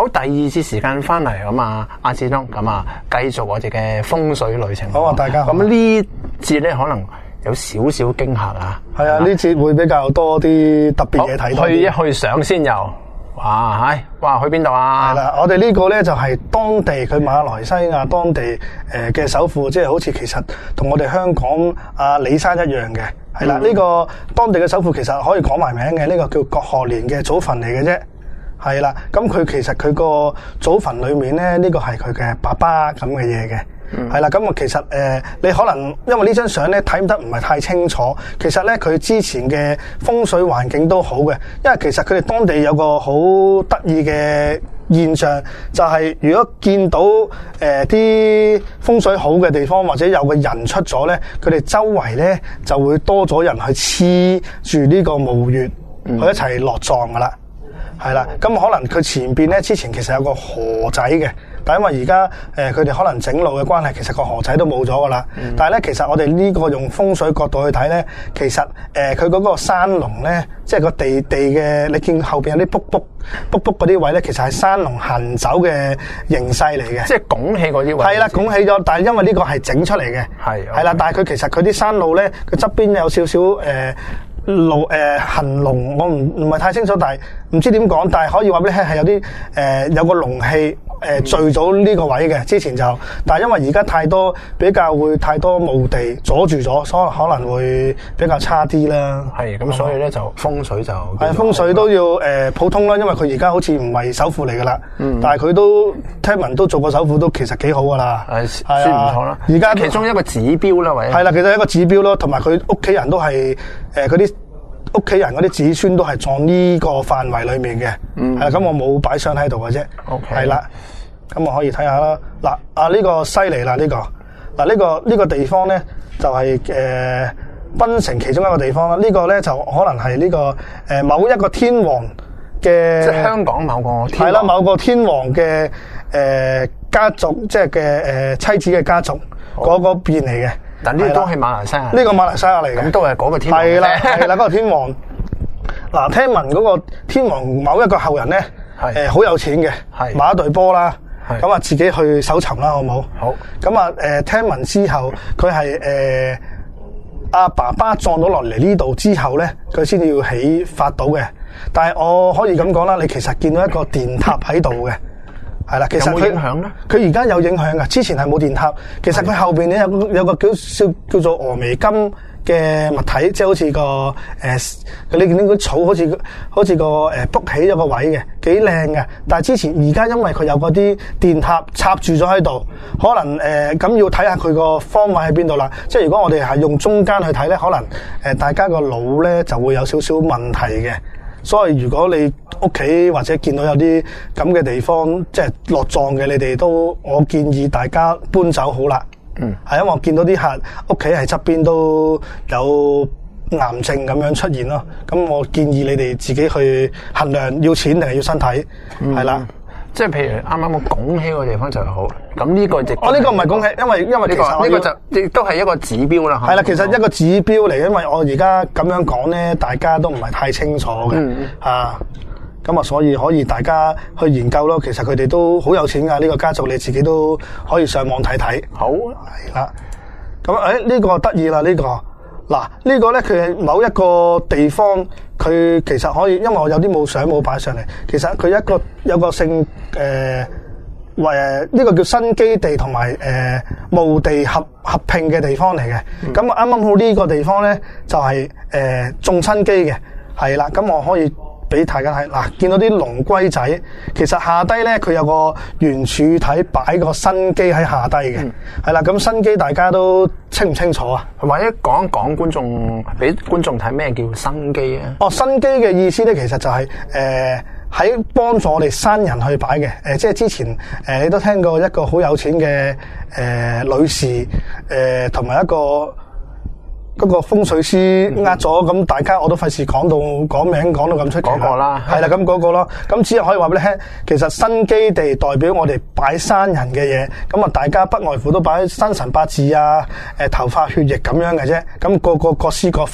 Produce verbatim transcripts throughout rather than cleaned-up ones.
好，第二次時間翻嚟咁啊，阿志東咁啊，繼續我哋嘅風水旅程。 好啊，大家好。 咁呢節咧可能有少少驚嚇啊。 係啊，呢節會比較多啲特別嘢睇到。 去一去上先遊。哇，係，哇，去邊度啊？ 係啦，我哋呢個咧就係當地佢馬來西亞當地誒嘅首富，即係好似其實同我哋香港阿李生一樣嘅。係啦，呢、嗯、個當地嘅首富其實可以講埋名嘅，呢、這個叫郭鶴年嘅祖墳嚟嘅啫。係啦，咁佢其實佢個祖墳裏面咧，呢、這個係佢嘅爸爸咁嘅嘢嘅。係啦，咁啊，其實誒、呃，你可能因為呢張相咧睇得唔係太清楚，其實咧佢之前嘅風水環境都好嘅，因為其實佢哋當地有個好得意嘅現象，就係、是、如果見到誒啲、呃、風水好嘅地方，或者有個人出咗咧，佢哋周圍咧就會多咗人去黐住呢個墓穴，去一齊落葬噶啦。係啦，咁可能佢前邊咧之前其實有個河仔嘅。但因為而家誒佢哋可能整路嘅關係，其實個河仔都冇咗噶啦。嗯、但係咧，其實我哋呢個用風水角度去睇咧，其實誒佢嗰個山龍咧，即係個地地嘅，你見後邊有啲卜卜卜卜嗰啲位咧，其實係山龍行走嘅形勢嚟嘅。 即係拱起嗰啲位。係啦， 拱起咗，但係因為呢個係整出嚟嘅。係。係啦，但係佢其實佢啲山路咧，佢側邊有少少誒。呃路誒行龍，我唔唔係太清楚，但係唔知點講，但係可以話俾你聽係有啲誒、呃、有個龍氣誒、呃、聚咗呢個位嘅，之前就，但係因為而家太多比較會太多墓地阻住咗，所以可能會比較差啲啦。係咁，所以咧就風水就係風水都要誒、呃、普通啦，因為佢而家好似唔係首富嚟噶啦，嗯、但係佢都聽聞都做過首富，都其實幾好噶啦，係算唔錯啦。而家其中一個指標啦，或者係啦，其實一個指標咯，同埋佢屋企人都係誒嗰啲。屋企人嗰啲子孫都係葬呢個範圍裏面嘅，係啦、嗯，咁我冇擺相喺度嘅啫，係啦 Okay.，咁我可以睇下啦。嗱，啊呢、這個犀利啦，呢、這個，嗱、這、呢個呢、這個地方咧就係誒檳城其中一個地方啦。呢、這個咧就可能係呢、這個誒、呃、某一個天王嘅，即係香港某個天王係啦，某個天王嘅誒、呃、家族，即係嘅誒妻子嘅家族嗰個邊嚟嘅。但呢個都係馬來西亞，呢個馬來西亞嚟嘅，咁都係嗰個天王。係啦，係啦，嗰個天王。嗱，聽聞嗰個天王某一個後人咧，誒好有錢嘅，買一隊波啦，咁啊自己去搜尋啦，好唔好？好。咁啊誒，聽聞之後，佢係誒阿爸爸葬咗落嚟呢度之後咧，佢先至要起發到嘅。但係我可以咁講啦，你其實見到一個電塔喺度嘅。係啦，其實佢有冇影響咧？佢而家有影響噶，之前係冇電塔。其實佢後邊咧有有個叫叫叫做峨眉金嘅物體，即係好似個誒，你見到啲草好似好似個誒卜起咗個位嘅，幾靚嘅。但係之前而家因為佢有嗰啲電塔插住咗喺度，可能誒咁、呃、要睇下佢個方位喺邊度啦。即係如果我哋係用中間去睇咧，可能誒、呃、大家個腦咧就會有少少問題嘅。所以如果你屋企或者見到有啲咁嘅地方，即係落葬嘅，你哋都我建議大家搬走好啦。嗯，係因為我見到啲客屋企係側邊都有癌症咁樣出現咯。咁我建議你哋自己去衡量要錢定係要身體，係啦、嗯。即係譬如啱啱我拱起個地方就好，咁呢個亦哦呢、這個唔係拱起，因為因為其實呢、這個這個就亦都係一個指標啦。係啦，其實一個指標嚟，因為我而家咁樣講咧，大家都唔係太清楚嘅，嗯、啊，咁啊，所以可以大家去研究咯。其實佢哋都好有錢噶，呢、這個家族你自己都可以上網睇睇。好係啦，咁誒呢個得意啦，呢、這個嗱、這個、呢個咧佢係某一個地方。佢其實可以，因為我有啲冇相冇擺上嚟。其實佢一個有個姓誒，為、呃、呢、這個叫新基地同埋誒墓地合合併嘅地方嚟嘅。咁啱啱好呢個地方咧，就係、是、誒、呃、種親基嘅，係啦。咁我可以俾大家睇嗱，見到啲龍龜仔，其實下低咧佢有個圓柱體擺個新基喺下低嘅，係啦、嗯。咁新基大家都清唔清楚啊？或者講一講觀眾俾觀眾睇咩叫新基啊？哦，新基嘅意思咧，其實就係誒喺幫助我哋生人去擺嘅。誒、呃，即係之前誒、呃、你都聽過一個好有錢嘅誒、呃、女士誒，同、呃、埋一個。嗰個風水師呃咗，咁大家我都費事講到講名講到咁出奇。嗰個啦，係啦，咁嗰個咯，咁只係可以話俾你聽，其實新基地代表我哋擺生人嘅嘢，咁啊大家不外乎都擺生辰八字啊、誒頭髮血液咁樣嘅啫，咁個個各施各法，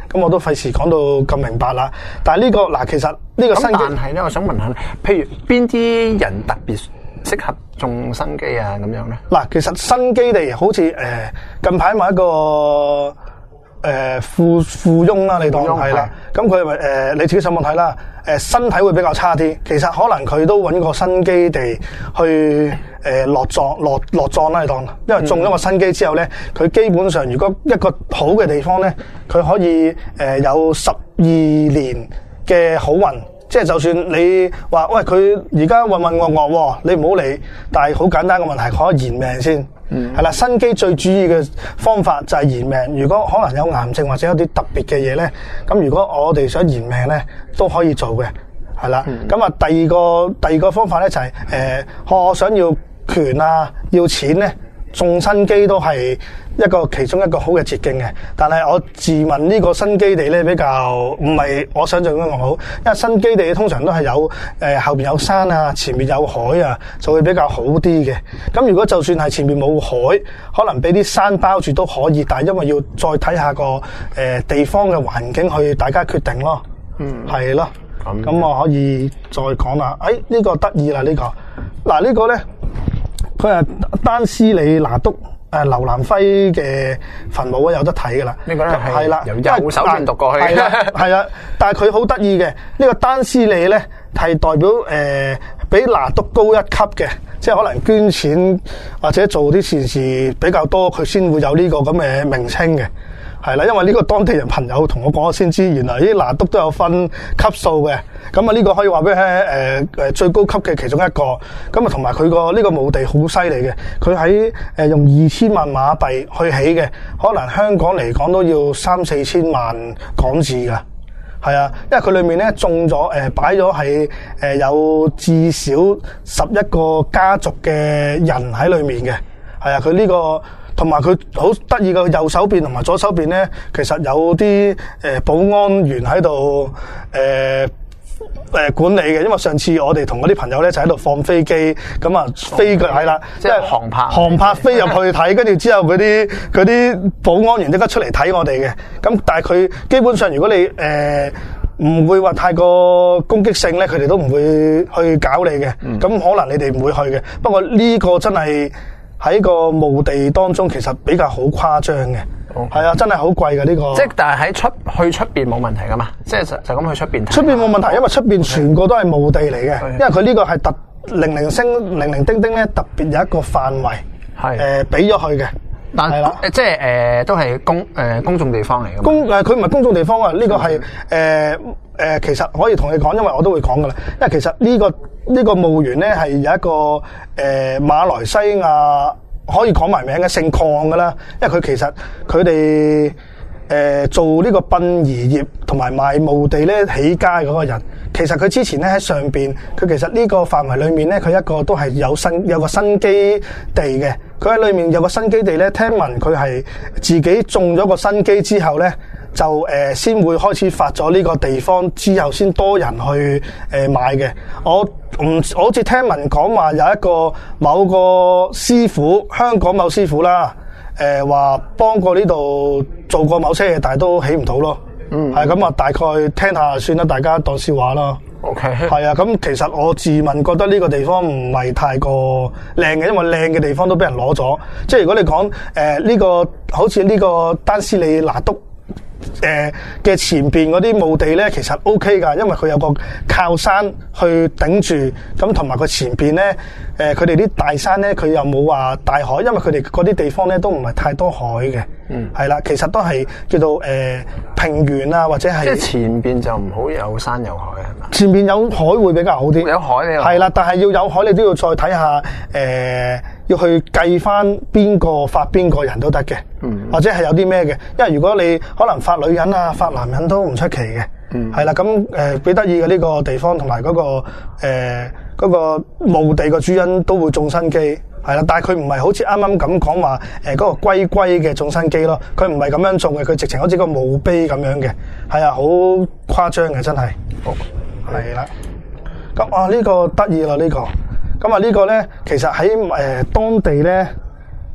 咁我都費事講到咁明白啦。但係呢個嗱，其實呢個新基， 但係咧，我想問下，譬如邊啲人特別適合種新基啊？咁樣咧？ 嗱，其實新基地好似誒、呃、近排某一個。誒、呃，富富翁啦，你當係啦，咁佢咪誒你自己上網睇啦。誒、呃，身體會比較差啲，其實可能佢都揾個新基地去誒、呃、落葬落落葬啦，你當，因為種咗個新基之後咧，佢基本上如果一個好嘅地方咧，佢可以誒、呃、有十二年嘅好運。即係就算你話喂佢而家渾渾噩噩，你唔好理，但係好簡單嘅問題，可以延命先。嗯，係啦，新基最主要嘅方法就係延命。如果可能有癌症或者有啲特別嘅嘢咧，咁如果我哋想延命咧，都可以做嘅。係啦，咁啊、嗯、第二個第二個方法咧就係、是、誒、呃，我想要權啊，要錢咧，種新基都係一個其中一個好嘅捷徑嘅。但係我自問呢個新基地咧比較唔係我想象中咁好，因為新基地通常都係有誒、呃、後邊有山啊，前面有海啊，就會比較好啲嘅。咁如果就算係前面冇海，可能俾啲山包住都可以，但係因為要再睇下個誒、呃、地方嘅環境去大家決定咯。嗯，係咯。咁咁我可以再講啦。誒、哎、呢、這個得意啦呢個。嗱、這個、呢個咧，佢係丹斯里拿督。誒，劉南輝嘅墳墓啊，有得睇噶啦。呢個咧係啦，由右手邊讀過去。係啦，係啊，但係佢好得意嘅。呢、這個丹斯里咧係代表誒、呃、比拿督高一級嘅，即係可能捐錢或者做啲善事比較多，佢先會有呢個咁嘅名稱嘅。係啦，因為呢個當地人朋友同我講咗先知，原來啲拿督都有分級數嘅。咁啊，呢個可以話俾你聽，誒誒最高級嘅其中一個。咁啊，同埋佢個呢個墓地好犀利嘅，佢喺誒用二千萬馬幣去起嘅，可能香港嚟講都要三四千萬港紙噶。係啊，因為佢裏面咧種咗誒擺咗係誒有至少十一個家族嘅人喺裏面嘅。係啊，佢呢個。同埋佢好得意嘅右手邊同埋左手邊咧，其實有啲誒、呃、保安員喺度誒誒管理嘅。因為上次我哋同嗰啲朋友咧就喺度放飛機，咁啊飛佢係啦，即係航拍航拍飛入去睇，跟住之後嗰啲嗰啲保安員即刻出嚟睇我哋嘅。咁但係佢基本上如果你誒唔、呃、會話太過攻擊性咧，佢哋都唔會去搞你嘅。咁、嗯、可能你哋唔會去嘅。不過呢個真係。喺個墓地當中，其實比較好誇張嘅，係 Okay. 啊，真係好貴嘅呢個。即係但係喺出去出邊冇問題噶嘛？即係就就咁去出邊睇。出邊冇問題，因為出邊全個都係墓地嚟嘅。Okay. 因為佢呢個係特零零星零零丁丁咧，特別有一個範圍，係誒俾咗佢嘅。但係啦，即係誒、呃、都係公誒、呃、公眾地方嚟嘅。公誒佢唔係公眾地方啊，呢、這個係誒誒其實可以同你講，因為我都會講噶啦。因為其實呢、這個呢、這個墓園咧係有一個誒、呃、馬來西亞可以講埋名嘅姓鄺噶啦，因為佢其實佢哋誒做呢個殯儀業同埋賣墓地咧起家嗰個人，其實佢之前咧喺上邊，佢其實呢個範圍裏面咧，佢一個都係有新有個新基地嘅。佢喺裏面有個新基地咧，聽聞佢係自己種咗個新基之後咧，就誒先、呃、會開始發咗呢個地方，之後先多人去誒、呃、買嘅。我唔我好似聽聞講話有一個某個師傅，香港某師傅啦，誒話幫過呢度做過某些嘢，但係都起唔到咯。嗯，係咁啊，大概聽下算啦，大家當笑話啦。OK，係啊，咁其實我自問覺得呢個地方唔係太過靚嘅，因為靚嘅地方都俾人攞咗。即係如果你講誒呢個好似呢個丹斯里拿督誒嘅前邊嗰啲墓地咧，其實 OK 噶，因為佢有個靠山去頂住，咁同埋佢前邊咧誒佢哋啲大山咧，佢又冇話大海，因為佢哋嗰啲地方咧都唔係太多海嘅。嗯，係啦，其實都係叫做誒、呃、平原啊，或者係即係前邊就唔好有山有海係嘛？前邊有海會比較好啲，有海咧係啦，但係要有海你都要再睇下誒、呃，要去計翻邊個發邊個人都得嘅，嗯，或者係有啲咩嘅，因為如果你可能發女人啊，發男人都唔出奇嘅，嗯，係啦，咁誒幾得意嘅呢個地方同埋嗰個誒嗰、呃嗰個墓地個主人都會種新基。係啦，但係佢唔係好似啱啱咁講話誒嗰個龜龜嘅種新基咯，佢唔係咁樣種嘅，佢直情好似個墓碑咁樣嘅，係啊，好誇張嘅真係。好，係啦。咁啊呢個得意啦呢個，咁啊呢個咧其實喺誒、呃、當地咧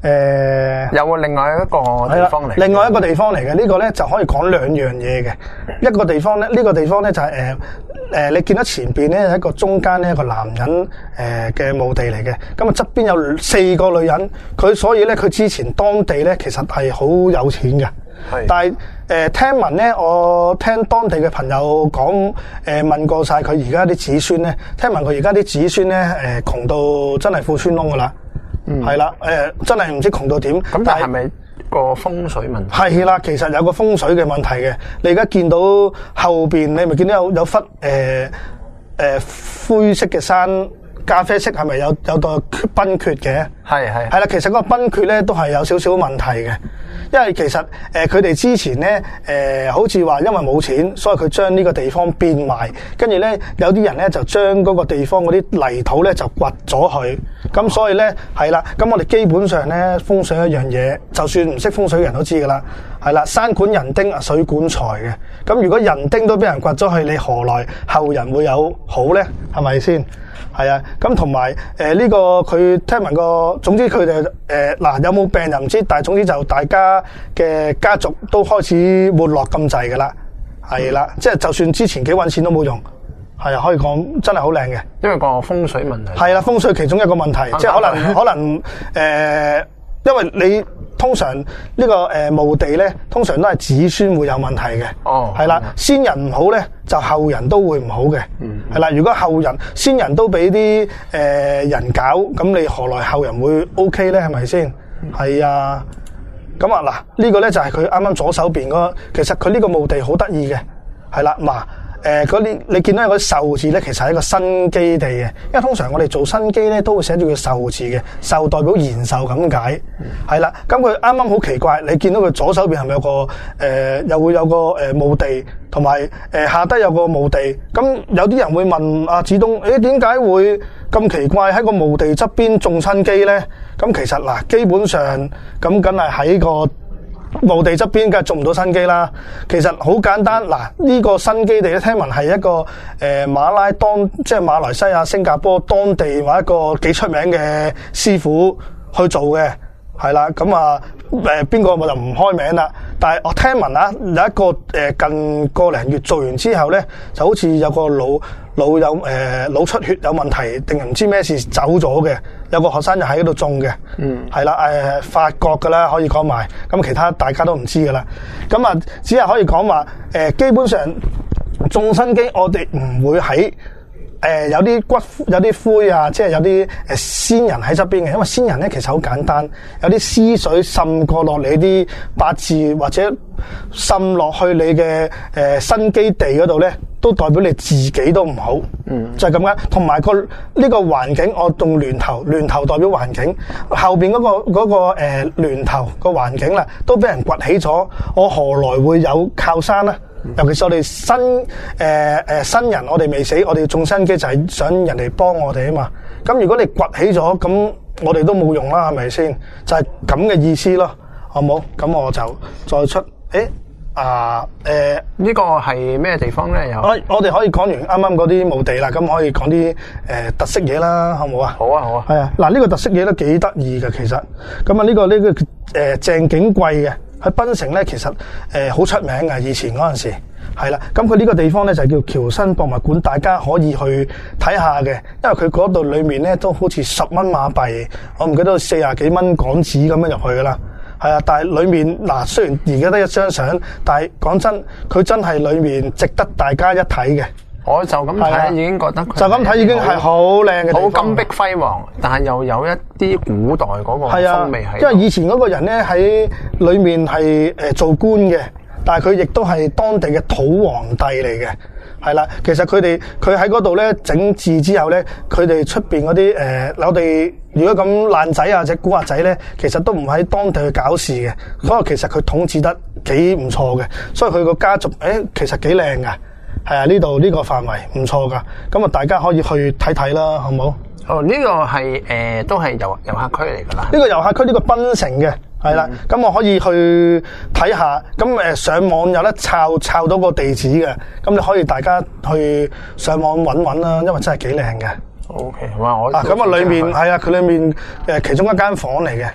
誒有另外一個地方嚟， 另外一個地方嚟嘅呢個咧就可以講兩樣嘢嘅。一個地方咧，呢、這個地方咧就係誒誒，你見到前邊咧係一個中間咧一個男人誒嘅墓地嚟嘅。咁啊側邊有四個女人，佢所以咧佢之前當地咧其實係好有錢嘅。係，但係誒、呃、聽聞咧，我聽當地嘅朋友講，誒、呃、問過晒佢而家啲子孫咧，聽聞佢而家啲子孫咧誒窮到真係褲穿窿噶啦。嗯，係啦，誒、呃，真係唔知窮到點。咁但係咪個風水問題？ 係啦，其實有個風水嘅問題嘅。你而家見到後邊，你咪見到有有忽誒誒灰色嘅山，咖啡色係咪有有個崩缺嘅？係係係啦，其實嗰個崩缺咧都係有少少問題嘅。因為其實誒佢哋之前咧誒、呃、好似話因為冇錢，所以佢將呢個地方變賣，跟住咧有啲人咧就將嗰個地方嗰啲泥土咧就掘咗佢，咁所以咧係啦，咁我哋基本上咧風水一樣嘢，就算唔識風水嘅人都知噶啦，係啦，山管人丁啊，水管財嘅，咁如果人丁都俾人掘咗去，你何來後人會有好咧？係咪先？係啊，咁同埋誒呢個佢聽聞個，總之佢哋誒嗱有冇病又唔知，但係總之就大家嘅家族都開始沒落咁滯噶啦，係啦，即係就算之前幾搵錢都冇用，係啊，可以講真係好靚嘅， 因為個風水問題係啦，風水其中一個問題，即係可能可能誒、呃，因為你通常呢、這個誒墓地咧，通常都係子孫會有問題嘅，哦，係啦，先人唔好咧，就後人都會唔好嘅，嗯，係啦，如果後人先人都俾啲誒人搞，咁你何來後人會 OK 咧？係咪先？係啊，咁啊嗱，呢個咧就係佢啱啱左手邊嗰個，其實佢呢個墓地好得意嘅，係啦，嗱。誒嗰啲你見到有嗰啲壽字咧，其實係一個新基地嘅，因為通常我哋做新基咧都會寫住個壽字嘅，壽代表延壽咁解，係啦。咁佢啱啱好奇怪，你見到佢左手邊係咪有個誒、呃，又會有個誒墓地，同埋誒下低有個墓地。咁有啲人會問阿子東，誒點解會咁奇怪喺個墓地側邊種新基咧？咁其實嗱，基本上咁梗係喺個墓地側邊梗係種唔到新基啦。其實好簡單，嗱呢、這個新基地咧，聽聞係一個誒、呃、馬拉當即係馬來西亞、新加坡當地或一個幾出名嘅師傅去做嘅，係啦。咁啊誒邊個我就唔開名啦。但係我聽聞啊，有一個誒、呃、近個零月做完之後咧，就好似有個腦腦有誒腦、呃、出血有問題，定係唔知咩事走咗嘅。有個學生就喺嗰度種嘅，嗯，係啦，誒法國噶啦，可以講埋，咁其他大家都唔知噶啦，咁啊，只係可以講話，誒、呃、基本上種新基，我哋唔會喺誒、呃、有啲骨有啲灰啊，即係有啲誒先人喺側邊嘅，因為先人咧其實好簡單，有啲屍水滲過落你啲八字或者滲落去你嘅誒、呃、新基地嗰度咧。都代表你自己都唔好，嗯，就係咁樣。同埋個呢個環境，我用巒頭，巒頭代表環境。後邊嗰、嗰個嗰、嗰個誒巒頭個環境啦，都俾人掘起咗，我何來會有靠山咧？嗯、尤其是我哋新誒誒、呃、新人，我哋未死，我哋種新基就係想人哋幫我哋啊嘛。咁如果你掘起咗，咁我哋都冇用啦，係咪先？就係咁嘅意思咯，好冇？咁我就再出，誒。啊，誒、呃，呢、 這個係咩地方咧？有我我哋可以講完啱啱嗰啲墓地啦，咁可以講啲誒特色嘢啦，好唔好啊？ 好啊，好啊。係啊， 嗱，呢個特色嘢都幾得意嘅，其實咁啊，呢個呢、這個誒鄭景貴嘅喺檳城咧，其實誒好、呃、出名嘅，以前嗰陣時係啦。咁佢呢個地方咧就叫僑新博物館，大家可以去睇下嘅，因為佢嗰度裏面咧都好似十蚊馬幣，我唔記得四廿幾蚊港紙咁樣入去噶啦。係啊，但係裏面嗱，雖然而家得一張相，但係講真，佢真係裏面值得大家一睇嘅。 我就咁睇已經覺得， 就咁睇已經係好靚嘅， 好金碧輝煌，但係又有一啲古代嗰個風味喺。 因為以前嗰個人咧喺裏面係誒做官嘅，但係佢亦都係當地嘅土皇帝嚟嘅。係啦，其實佢哋佢喺嗰度咧整治之後咧，佢哋出邊嗰啲誒，我哋如果咁爛仔啊，或者古惑仔咧，其實都唔喺當地去搞事嘅，所以其實佢統治得幾唔錯嘅，所以佢個家族誒、欸、其實幾靚噶，係啊，呢度呢個範圍唔錯噶，咁啊大家可以去睇睇啦，好唔好？ 哦，呢、這個係誒、呃、都係遊遊客區嚟噶啦， 呢個遊客區呢個檳城嘅。係啦，咁、嗯、我可以去睇下，咁誒上網有得抄抄到個地址嘅，咁你可以大家去上網揾揾啦，因為真係幾靚嘅。 O K，哇！我啊咁啊，裏面係啊，佢裏面誒其中一間房嚟嘅，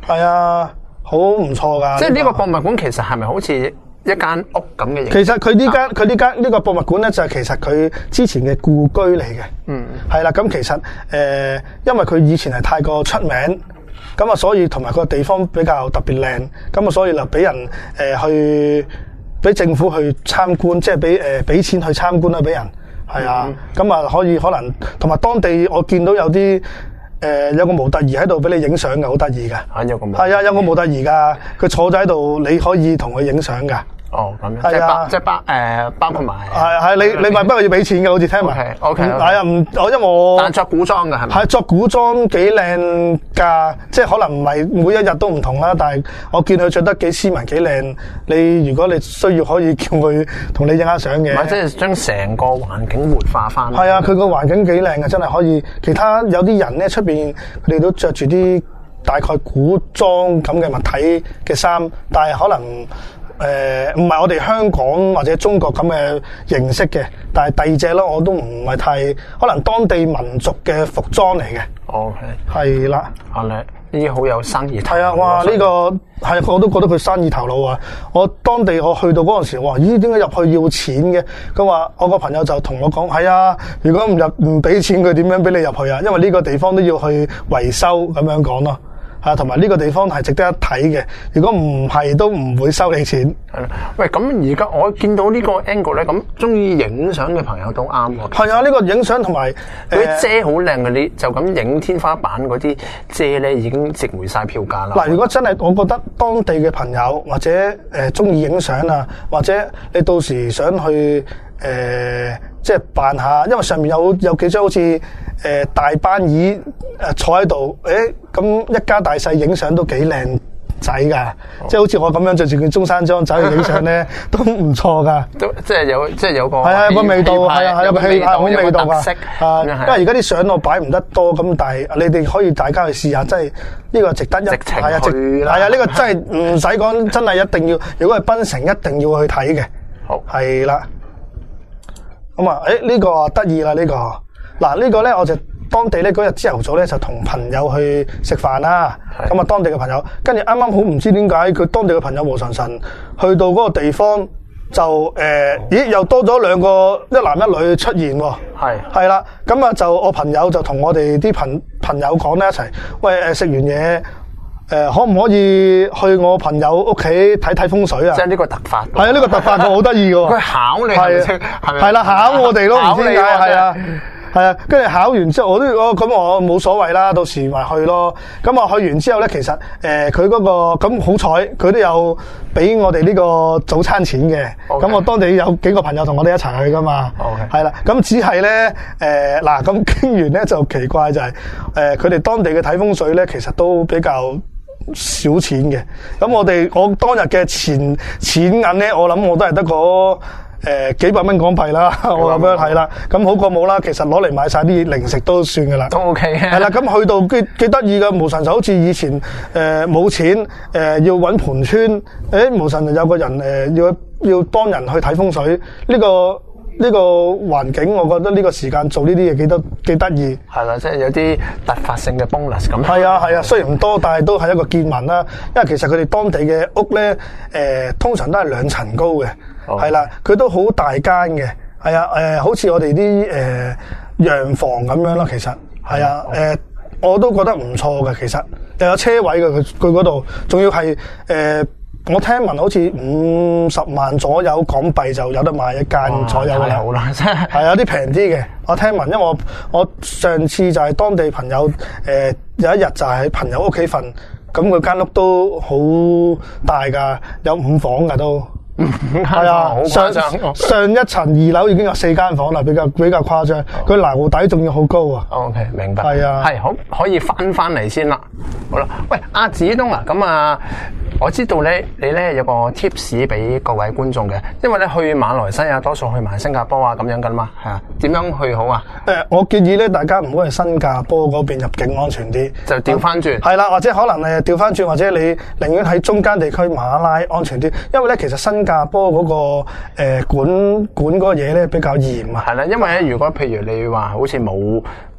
係啊，好唔錯㗎。 即係呢個博物館其實係咪好似一間屋咁嘅形？ 其實佢呢間佢呢間呢個博物館咧，就係其實佢之前嘅故居嚟嘅。嗯，係啦。咁其實誒、呃，因為佢以前係太過出名，咁啊，所以同埋個地方比較特別靚，咁啊，所以就俾人誒、呃、去俾政府去參觀，即係俾誒俾錢去參觀啦，俾人係啊。咁啊、嗯，可以可能同埋當地我見到有啲。誒、呃，有個模特兒喺度俾你影相嘅，好得意噶。 啊，有個模係啊，有個模特兒噶，佢坐咗喺度，你可以同佢影相噶。 哦，咁樣係啊，即係包誒、呃、包括埋。係係你你咪不過要俾錢嘅，好似聽埋。 O K O K。 係啊，唔我因為我但作古裝嘅係咪？ 係作古裝幾靚㗎，即係可能唔係每一日都唔同啦，但係我見佢着得幾斯文幾靚。你如果你需要可以叫佢同你影下相嘅。 唔係，即係將成個環境活化翻。 係啊，佢個環境幾靚嘅，真係可以。其他有啲人咧出邊佢哋都着住啲大概古裝咁嘅物體嘅衫，但係可能。誒唔係我哋香港或者中國咁嘅形式嘅，但係第二隻咯，我都唔係太可能當地民族嘅服裝嚟嘅。 OK， 係啦， 啊你呢啲好有生意頭腦。 係啊，哇！呢、呢個係我都覺得佢生意頭腦啊！我當地我去到嗰陣時，哇！咦？點解入去要錢嘅？佢話我個朋友就同我講：係啊，如果唔入唔俾錢，佢點樣俾你入去啊？因為呢個地方都要去維修咁樣講咯。啊，同埋呢個地方係值得一睇嘅。如果唔係，都唔會收你錢。 係啦，喂，咁而家我見到呢個 angle 咧，咁中意影相嘅朋友都啱喎。 係啊，呢、呢個影相同埋嗰啲遮好靚嗰啲，就咁影天花板嗰啲遮咧，已經值回晒票價啦。 嗱，如果真係我覺得當地嘅朋友或者誒中意影相啊，或者你到時想去誒、呃、即係扮下，因為上面有有幾張好似誒、呃、大班椅誒坐喺度，誒咁一家大細影相都幾靚仔噶，哦、即係好似我咁樣着住件中山裝走去影相咧，都唔錯噶。 都即係有即係有個係啊，有個味道係啊，有個氣派好味道噶。啊，因為而家啲相我擺唔得多，咁但係你哋可以大家去試下，真係呢個值得一直情係啊， 去啦。 係啊，呢個真係唔使講，真係一定要。如果係檳城，一定要去睇嘅。 好係啦。咁啊，誒呢個啊得意啦呢個。嗱呢個咧我就。當地咧嗰日朝頭早咧就同朋友去食飯啦，咁啊當地嘅朋友，跟住啱啱好唔知點解佢當地嘅朋友無神神去到嗰個地方就誒、呃，咦又多咗兩個一男一女出現喎，係係啦，咁啊就我朋友就同我哋啲朋朋友講咧一齊，喂誒食完嘢誒、呃、可唔可以去我朋友屋企睇睇風水啊？ 即係呢個突發， 係啊呢個突發個好得意嘅喎， 佢考你係咪？ 係啦考我哋咯，唔知點解係啊。係啊，跟住考完之後，我都我咁我冇所謂啦，到時咪去咯。咁啊去完之後咧，其實誒佢嗰個咁好彩，佢都有俾我哋呢個早餐錢嘅。咁 Okay. 我當地有幾個朋友同我哋一齊去噶嘛。係啦 Okay.，咁只係咧誒嗱，咁傾完咧就奇怪就係誒佢哋當地嘅睇風水咧，其實都比較少錢嘅。咁我哋我當日嘅錢錢銀咧，我諗我都係得個。誒、呃，幾百蚊港幣啦，我咁樣係啦，咁好過冇啦。其實攞嚟買晒啲零食都算噶啦， 都 OK 嘅。係啦，咁去到幾幾得意噶，無神就好似以前誒冇、呃、錢誒、呃、要搵盤村，誒無神就有個人誒、呃、要要幫人去睇風水。呢、這個呢、這個環境，我覺得呢個時間做呢啲嘢幾得幾得意。係啦，即係有啲突發性嘅 bonus 咁。 係啊係啊，雖然唔多，但係都係一個見聞啦。因為其實佢哋當地嘅屋咧，誒、呃、通常都係兩層高嘅。係啦，佢、oh. 都好大間嘅，係啊，誒、呃，好似我哋啲誒洋房咁樣咯，其實係啊，誒、呃，我都覺得唔錯嘅，其實又有車位嘅，佢佢嗰度，仲要係誒、呃，我聽聞好似五十萬左右港幣就有得買一間左右嘅， 好啦，真係係有啲平啲嘅，我聽聞，因為我我上次就係當地朋友，誒、呃，有一日就係喺朋友屋企瞓，咁佢間屋都好大噶，有五房噶都。係啊，上上一層二樓已經有四間房啦，比較比較誇張。佢樓底仲要好高啊。 OK，明白。 係啊， 係好可以翻翻嚟先啦。好啦，喂，阿子東啊，咁啊，我知道咧，你咧有個 tips 俾各位觀眾嘅，因為咧去馬來西亞多數去埋新加坡啊咁樣噶嘛，係啊，點樣去好啊？ 誒、呃，我建議咧，大家唔好去新加坡嗰邊入境安全啲， 就調翻轉。係啦，或者可能誒調翻轉，或者你寧願喺中間地區馬拉安全啲，因為咧其實新新加坡嗰、那個誒、呃、管管嗰個嘢咧比較嚴啊， 係啦，因為咧如果譬如你話好似冇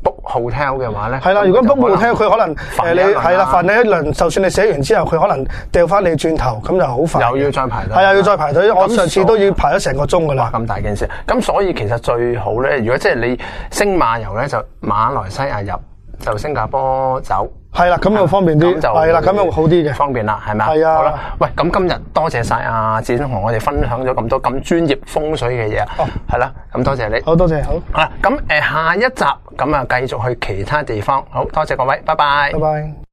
book hotel 嘅話咧， 係啦，如果 book hotel 佢可能誒你係啦，煩你一輪，就算你寫完之後，佢可能掉翻你轉頭，咁就好煩。 又要再排隊。 係啊，要再排隊。我上次都要排咗成個鐘噶啦。 咁大件事，咁所以其實最好咧，如果即係你星馬遊咧，就馬來西亞入，就新加坡走。 係啦，咁又方便啲。係啦，咁樣好啲嘅。 方便啦，係咪啊？ 係啊。 好啦，喂，咁今日多謝晒阿智兄同我哋分享咗咁多咁專業風水嘅嘢。哦。係啦，咁多謝你。 好多謝，好。 啊，咁誒下一集咁啊，繼續去其他地方。好多謝各位，拜拜。 拜拜。